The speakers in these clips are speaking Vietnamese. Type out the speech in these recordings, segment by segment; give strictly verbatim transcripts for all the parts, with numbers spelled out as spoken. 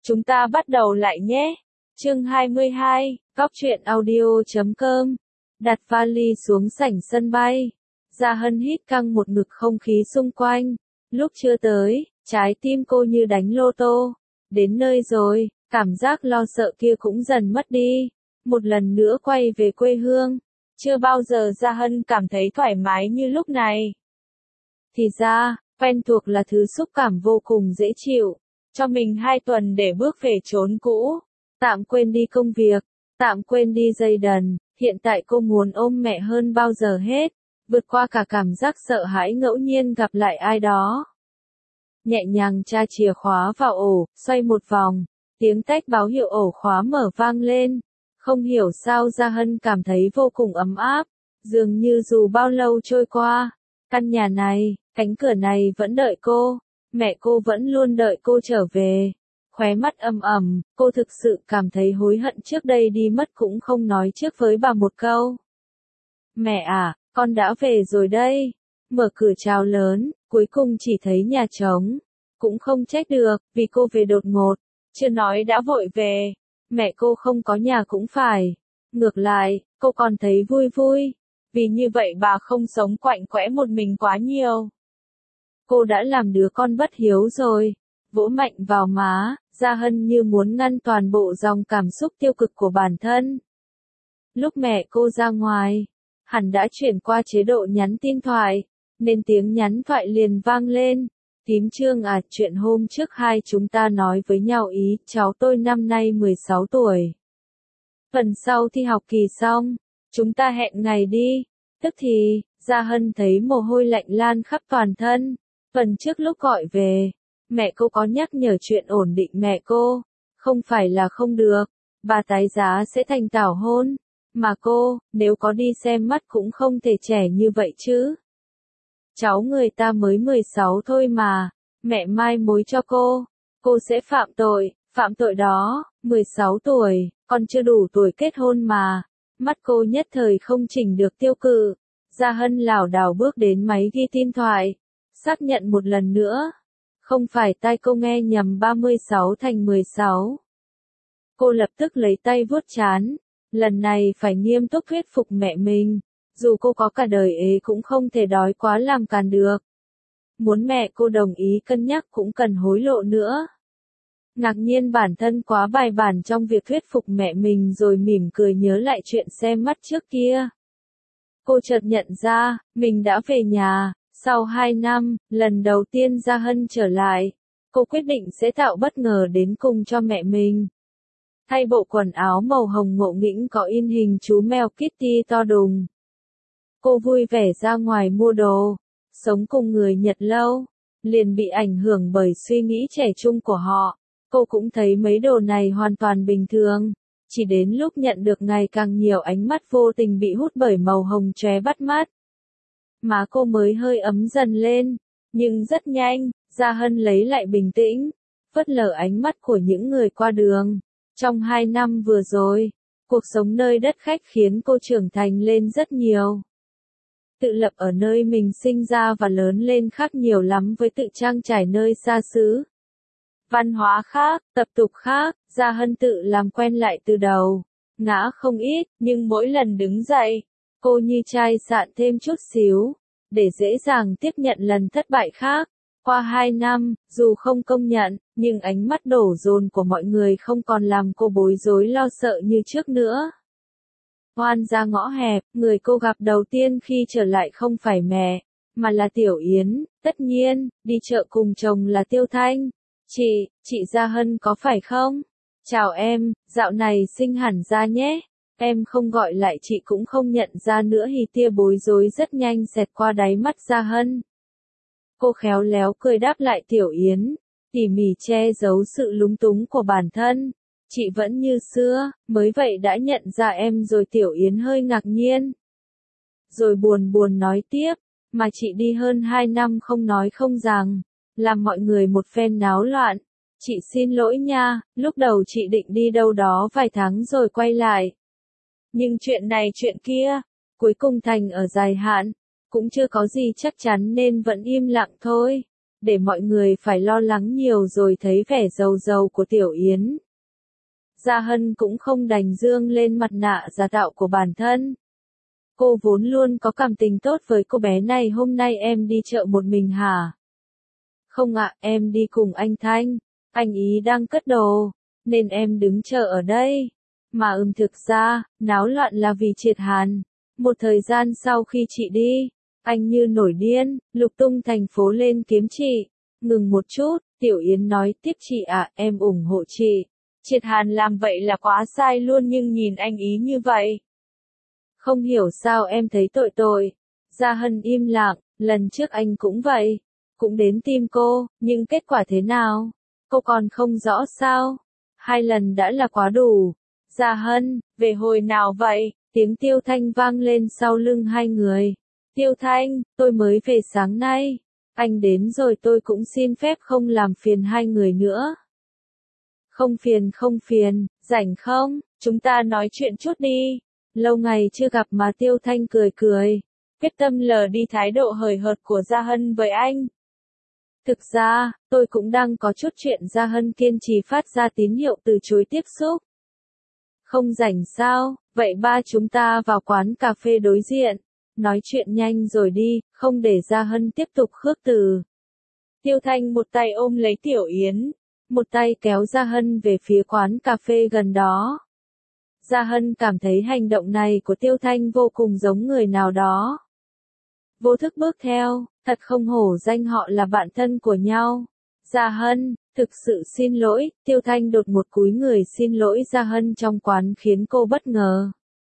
Chúng ta bắt đầu lại nhé. Chương hai mươi hai, Góc truyện audio chấm com. Đặt vali xuống sảnh sân bay. Gia Hân hít căng một ngực không khí xung quanh. Lúc chưa tới, trái tim cô như đánh lô tô. Đến nơi rồi, cảm giác lo sợ kia cũng dần mất đi. Một lần nữa quay về quê hương. Chưa bao giờ Gia Hân cảm thấy thoải mái như lúc này. Thì ra, quen thuộc là thứ xúc cảm vô cùng dễ chịu. Cho mình hai tuần để bước về chốn cũ. Tạm quên đi công việc, tạm quên đi dây đần. Hiện tại cô muốn ôm mẹ hơn bao giờ hết. Vượt qua cả cảm giác sợ hãi ngẫu nhiên gặp lại ai đó. Nhẹ nhàng tra chìa khóa vào ổ, xoay một vòng. Tiếng tách báo hiệu ổ khóa mở vang lên. Không hiểu sao Gia Hân cảm thấy vô cùng ấm áp. Dường như dù bao lâu trôi qua, căn nhà này, cánh cửa này vẫn đợi cô. Mẹ cô vẫn luôn đợi cô trở về. Khóe mắt âm ẩm, cô thực sự cảm thấy hối hận trước đây đi mất cũng không nói trước với bà một câu. Mẹ à, con đã về rồi đây. Mở cửa chào lớn, cuối cùng chỉ thấy nhà trống. Cũng không trách được, vì cô về đột ngột. Chưa nói đã vội về. Mẹ cô không có nhà cũng phải. Ngược lại, cô còn thấy vui vui. Vì như vậy bà không sống quạnh quẽ một mình quá nhiều. Cô đã làm đứa con bất hiếu rồi. Vỗ mạnh vào má, Gia Hân như muốn ngăn toàn bộ dòng cảm xúc tiêu cực của bản thân. Lúc mẹ cô ra ngoài, hẳn đã chuyển qua chế độ nhắn tin thoại, nên tiếng nhắn thoại liền vang lên. Tím Trương à, chuyện hôm trước hai chúng ta nói với nhau ý, cháu tôi năm nay mười sáu tuổi. Phần sau thi học kỳ xong, chúng ta hẹn ngày đi. Tức thì, Gia Hân thấy mồ hôi lạnh lan khắp toàn thân. Phần trước lúc gọi về, mẹ cô có nhắc nhở chuyện ổn định mẹ cô. Không phải là không được, bà tái giá sẽ thành tảo hôn. Mà cô, nếu có đi xem mắt cũng không thể trẻ như vậy chứ. Cháu người ta mới mười sáu thôi mà, mẹ mai mối cho cô. Cô sẽ phạm tội, phạm tội đó, mười sáu tuổi, còn chưa đủ tuổi kết hôn mà. Mắt cô nhất thời không chỉnh được tiêu cự. Gia Hân lảo đảo bước đến máy ghi tin thoại. Xác nhận một lần nữa. Không phải tai cô nghe nhầm ba mươi sáu thành mười sáu. Cô lập tức lấy tay vuốt trán. Lần này phải nghiêm túc thuyết phục mẹ mình. Dù cô có cả đời ế cũng không thể đói quá làm càn được. Muốn mẹ cô đồng ý cân nhắc cũng cần hối lộ nữa. Ngạc nhiên bản thân quá bài bản trong việc thuyết phục mẹ mình rồi mỉm cười nhớ lại chuyện xem mắt trước kia. Cô chợt nhận ra, mình đã về nhà. Sau hai năm, lần đầu tiên Gia Hân trở lại, cô quyết định sẽ tạo bất ngờ đến cùng cho mẹ mình. Thay bộ quần áo màu hồng ngộ nghĩnh có in hình chú mèo Kitty to đùng. Cô vui vẻ ra ngoài mua đồ, sống cùng người Nhật lâu, liền bị ảnh hưởng bởi suy nghĩ trẻ trung của họ. Cô cũng thấy mấy đồ này hoàn toàn bình thường, chỉ đến lúc nhận được ngày càng nhiều ánh mắt vô tình bị hút bởi màu hồng chóe bắt mắt. Má cô mới hơi ấm dần lên, nhưng rất nhanh, Gia Hân lấy lại bình tĩnh, phớt lờ ánh mắt của những người qua đường. Trong hai năm vừa rồi, cuộc sống nơi đất khách khiến cô trưởng thành lên rất nhiều. Tự lập ở nơi mình sinh ra và lớn lên khác nhiều lắm với tự trang trải nơi xa xứ. Văn hóa khác, tập tục khác, Gia Hân tự làm quen lại từ đầu. Ngã không ít, nhưng mỗi lần đứng dậy, cô như chai sạn thêm chút xíu, để dễ dàng tiếp nhận lần thất bại khác. Qua hai năm, dù không công nhận, nhưng ánh mắt đổ dồn của mọi người không còn làm cô bối rối lo sợ như trước nữa. Ngoan ra ngõ hẹp, người cô gặp đầu tiên khi trở lại không phải mẹ, mà là Tiểu Yến. Tất nhiên, đi chợ cùng chồng là Tiêu Thanh. Chị, chị Gia Hân có phải không? Chào em, dạo này xinh hẳn ra nhé. Em không gọi lại chị cũng không nhận ra nữa. Hì tia bối rối rất nhanh xẹt qua đáy mắt Gia Hân. Cô khéo léo cười đáp lại Tiểu Yến, tỉ mỉ che giấu sự lúng túng của bản thân. Chị vẫn như xưa, mới vậy đã nhận ra em rồi. Tiểu Yến hơi ngạc nhiên. Rồi buồn buồn nói tiếp, mà chị đi hơn hai năm không nói không rằng, làm mọi người một phen náo loạn. Chị xin lỗi nha, lúc đầu chị định đi đâu đó vài tháng rồi quay lại. Nhưng chuyện này chuyện kia, cuối cùng thành ở dài hạn, cũng chưa có gì chắc chắn nên vẫn im lặng thôi. để mọi người phải lo lắng nhiều rồi thấy vẻ giàu giàu của Tiểu Yến. Gia Hân cũng không đành dương lên mặt nạ giả tạo của bản thân. Cô vốn luôn có cảm tình tốt với cô bé này. Hôm nay em đi chợ một mình hả? Không ạ, em đi cùng anh Thanh. Anh ý đang cất đồ, nên em đứng chờ ở đây. Mà ừm thực ra, náo loạn là vì Triệt Hàn. Một thời gian sau khi chị đi, anh như nổi điên, lục tung thành phố lên kiếm chị. Ngừng một chút, Tiểu Yến nói tiếp chị ạ, em ủng hộ chị. Triệt Hàn làm vậy là quá sai luôn nhưng nhìn anh ý như vậy. Không hiểu sao em thấy tội tội. Gia Hân im lặng, lần trước anh cũng vậy. Cũng đến tìm cô, nhưng kết quả thế nào? Cô còn không rõ sao? Hai lần đã là quá đủ. Gia Hân, về hồi nào vậy? Tiếng Tiêu Thanh vang lên sau lưng hai người. Tiêu Thanh, tôi mới về sáng nay. Anh đến rồi tôi cũng xin phép không làm phiền hai người nữa. Không phiền không phiền, rảnh không? Chúng ta nói chuyện chút đi. Lâu ngày chưa gặp mà Tiêu Thanh cười cười. Quyết tâm lờ đi thái độ hời hợt của Gia Hân với anh. Thực ra, tôi cũng đang có chút chuyện. Gia Hân kiên trì phát ra tín hiệu từ chối tiếp xúc. Không rảnh sao, vậy ba chúng ta vào quán cà phê đối diện. Nói chuyện nhanh rồi đi, không để Gia Hân tiếp tục khước từ. Tiêu Thanh một tay ôm lấy Tiểu Yến, một tay kéo Gia Hân về phía quán cà phê gần đó. Gia Hân cảm thấy hành động này của Tiêu Thanh vô cùng giống người nào đó. Vô thức bước theo, thật không hổ danh họ là bạn thân của nhau. Gia Hân, thực sự xin lỗi, Tiêu Thanh đột một cúi người xin lỗi Gia Hân trong quán khiến cô bất ngờ.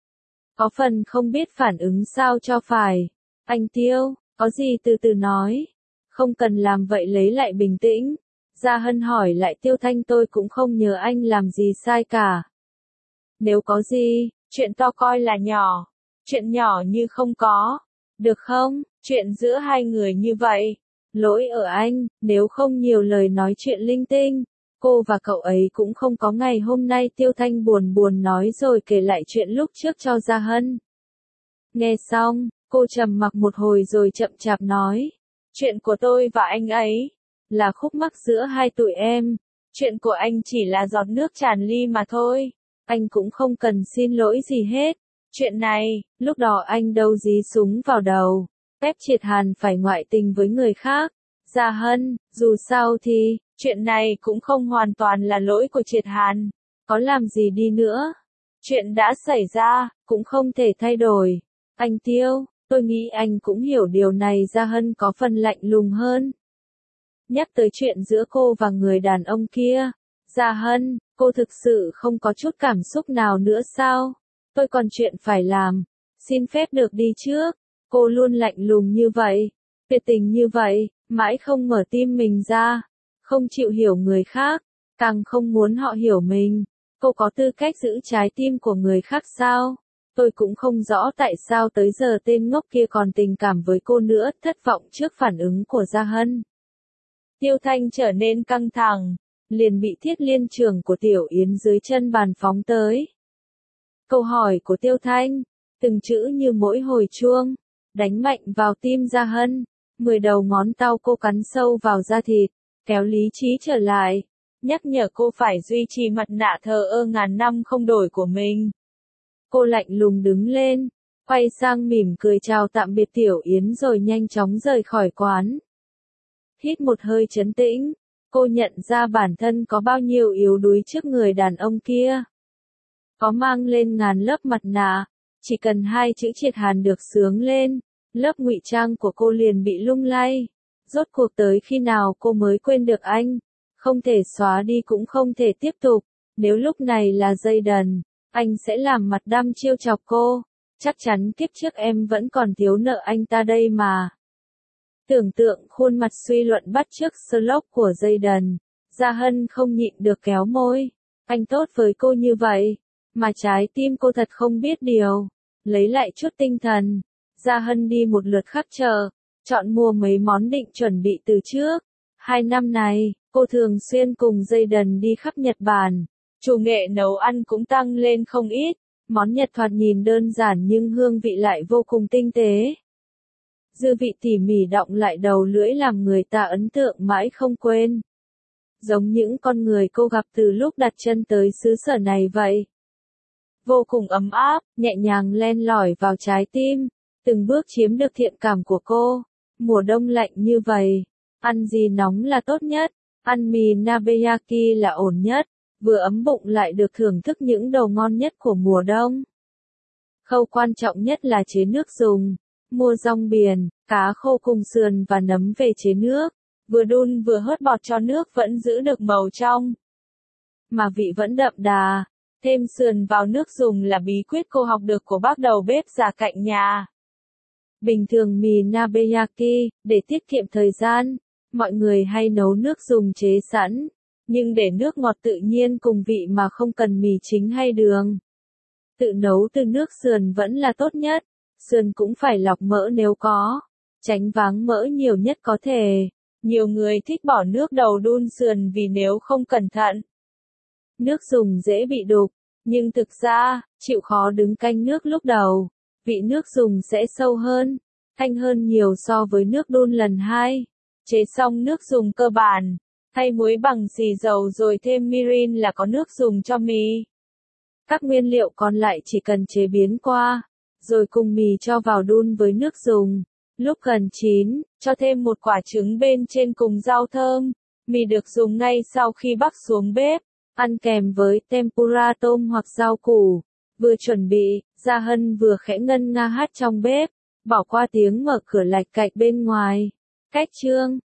Có phần không biết phản ứng sao cho phải. Anh Tiêu, có gì từ từ nói. Không cần làm vậy, lấy lại bình tĩnh. Gia Hân hỏi lại Tiêu Thanh, tôi cũng không nhớ anh làm gì sai cả. Nếu có gì, chuyện to coi là nhỏ. Chuyện nhỏ như không có. Được không? Chuyện giữa hai người như vậy. Lỗi ở anh, nếu không nhiều lời nói chuyện linh tinh. Cô và cậu ấy cũng không có ngày hôm nay. Tiêu Thanh buồn buồn nói rồi kể lại chuyện lúc trước cho Gia Hân. Nghe xong, cô trầm mặc một hồi rồi chậm chạp nói. Chuyện của tôi và anh ấy là khúc mắc giữa hai tụi em. Chuyện của anh chỉ là giọt nước tràn ly mà thôi. Anh cũng không cần xin lỗi gì hết. Chuyện này, lúc đó anh đâu dí súng vào đầu. Ép Triệt Hàn phải ngoại tình với người khác. Gia Hân, dù sao thì, chuyện này cũng không hoàn toàn là lỗi của Triệt Hàn. Có làm gì đi nữa? Chuyện đã xảy ra, cũng không thể thay đổi. Anh Tiêu, tôi nghĩ anh cũng hiểu điều này. Gia Hân có phần lạnh lùng hơn. Nhắc tới chuyện giữa cô và người đàn ông kia. Gia Hân, cô thực sự không có chút cảm xúc nào nữa sao? Tôi còn chuyện phải làm. Xin phép được đi trước. Cô luôn lạnh lùng như vậy. Tuyệt tình như vậy, mãi không mở tim mình ra. Không chịu hiểu người khác. Càng không muốn họ hiểu mình. Cô có tư cách giữ trái tim của người khác sao? Tôi cũng không rõ tại sao tới giờ tên ngốc kia còn tình cảm với cô nữa. Thất vọng trước phản ứng của Gia Hân. Tiêu Thanh trở nên căng thẳng. Liền bị Thiết Liên trưởng của Tiểu Yến dưới chân bàn phóng tới. Câu hỏi của Tiêu Thanh, từng chữ như mỗi hồi chuông, đánh mạnh vào tim Gia Hân. Mười đầu ngón tay cô cắn sâu vào da thịt, kéo lý trí trở lại, nhắc nhở cô phải duy trì mặt nạ thờ ơ ngàn năm không đổi của mình. Cô lạnh lùng đứng lên, quay sang mỉm cười chào tạm biệt Tiểu Yến rồi nhanh chóng rời khỏi quán. Hít một hơi trấn tĩnh, cô nhận ra bản thân có bao nhiêu yếu đuối trước người đàn ông kia. Có mang lên ngàn lớp mặt nạ, chỉ cần hai chữ Triệt Hàn được xướng lên, lớp ngụy trang của cô liền bị lung lay. Rốt cuộc tới khi nào cô mới quên được anh? Không thể xóa đi cũng không thể tiếp tục. Nếu lúc này là Jayden, anh sẽ làm mặt đăm trêu chọc cô. Chắc chắn kiếp trước em vẫn còn thiếu nợ anh ta đây mà. Tưởng tượng khuôn mặt suy luận bắt chước Sherlock của Jayden, Gia Hân không nhịn được kéo môi. Anh tốt với cô như vậy, mà trái tim cô thật không biết điều. Lấy lại chút tinh thần, Gia Hân đi một lượt khắp chợ, chọn mua mấy món định chuẩn bị từ trước. Hai năm này, cô thường xuyên cùng Jayden đi khắp Nhật Bản. Chủ nghệ nấu ăn cũng tăng lên không ít. Món Nhật thoạt nhìn đơn giản nhưng hương vị lại vô cùng tinh tế. dư vị tỉ mỉ đọng lại đầu lưỡi làm người ta ấn tượng mãi không quên. Giống những con người cô gặp từ lúc đặt chân tới xứ sở này vậy. Vô cùng ấm áp, nhẹ nhàng len lỏi vào trái tim, từng bước chiếm được thiện cảm của cô. Mùa đông lạnh như vậy, ăn gì nóng là tốt nhất, ăn mì Nabeyaki là ổn nhất, vừa ấm bụng lại được thưởng thức những đồ ngon nhất của mùa đông. Khâu quan trọng nhất là chế nước dùng, mua rong biển, cá khô cùng sườn và nấm về chế nước, vừa đun vừa hớt bọt cho nước vẫn giữ được màu trong, mà vị vẫn đậm đà. Thêm sườn vào nước dùng là bí quyết cô học được của bác đầu bếp già cạnh nhà. Bình thường mì Nabeyaki, để tiết kiệm thời gian, mọi người hay nấu nước dùng chế sẵn, nhưng để nước ngọt tự nhiên cùng vị mà không cần mì chính hay đường. Tự nấu từ nước sườn vẫn là tốt nhất, sườn cũng phải lọc mỡ nếu có, tránh váng mỡ nhiều nhất có thể. Nhiều người thích bỏ nước đầu đun sườn vì nếu không cẩn thận, nước dùng dễ bị đục, nhưng thực ra, chịu khó đứng canh nước lúc đầu, vị nước dùng sẽ sâu hơn, thanh hơn nhiều so với nước đun lần hai. Chế xong nước dùng cơ bản, thay muối bằng xì dầu rồi thêm mirin là có nước dùng cho mì. Các nguyên liệu còn lại chỉ cần chế biến qua, rồi cùng mì cho vào đun với nước dùng. Lúc gần chín, cho thêm một quả trứng bên trên cùng rau thơm. Mì được dùng ngay sau khi bắc xuống bếp, ăn kèm với tempura tôm hoặc rau củ. Vừa chuẩn bị, Gia Hân vừa khẽ ngân nga hát trong bếp, bỏ qua tiếng mở cửa lạch cạch bên ngoài. Cách chương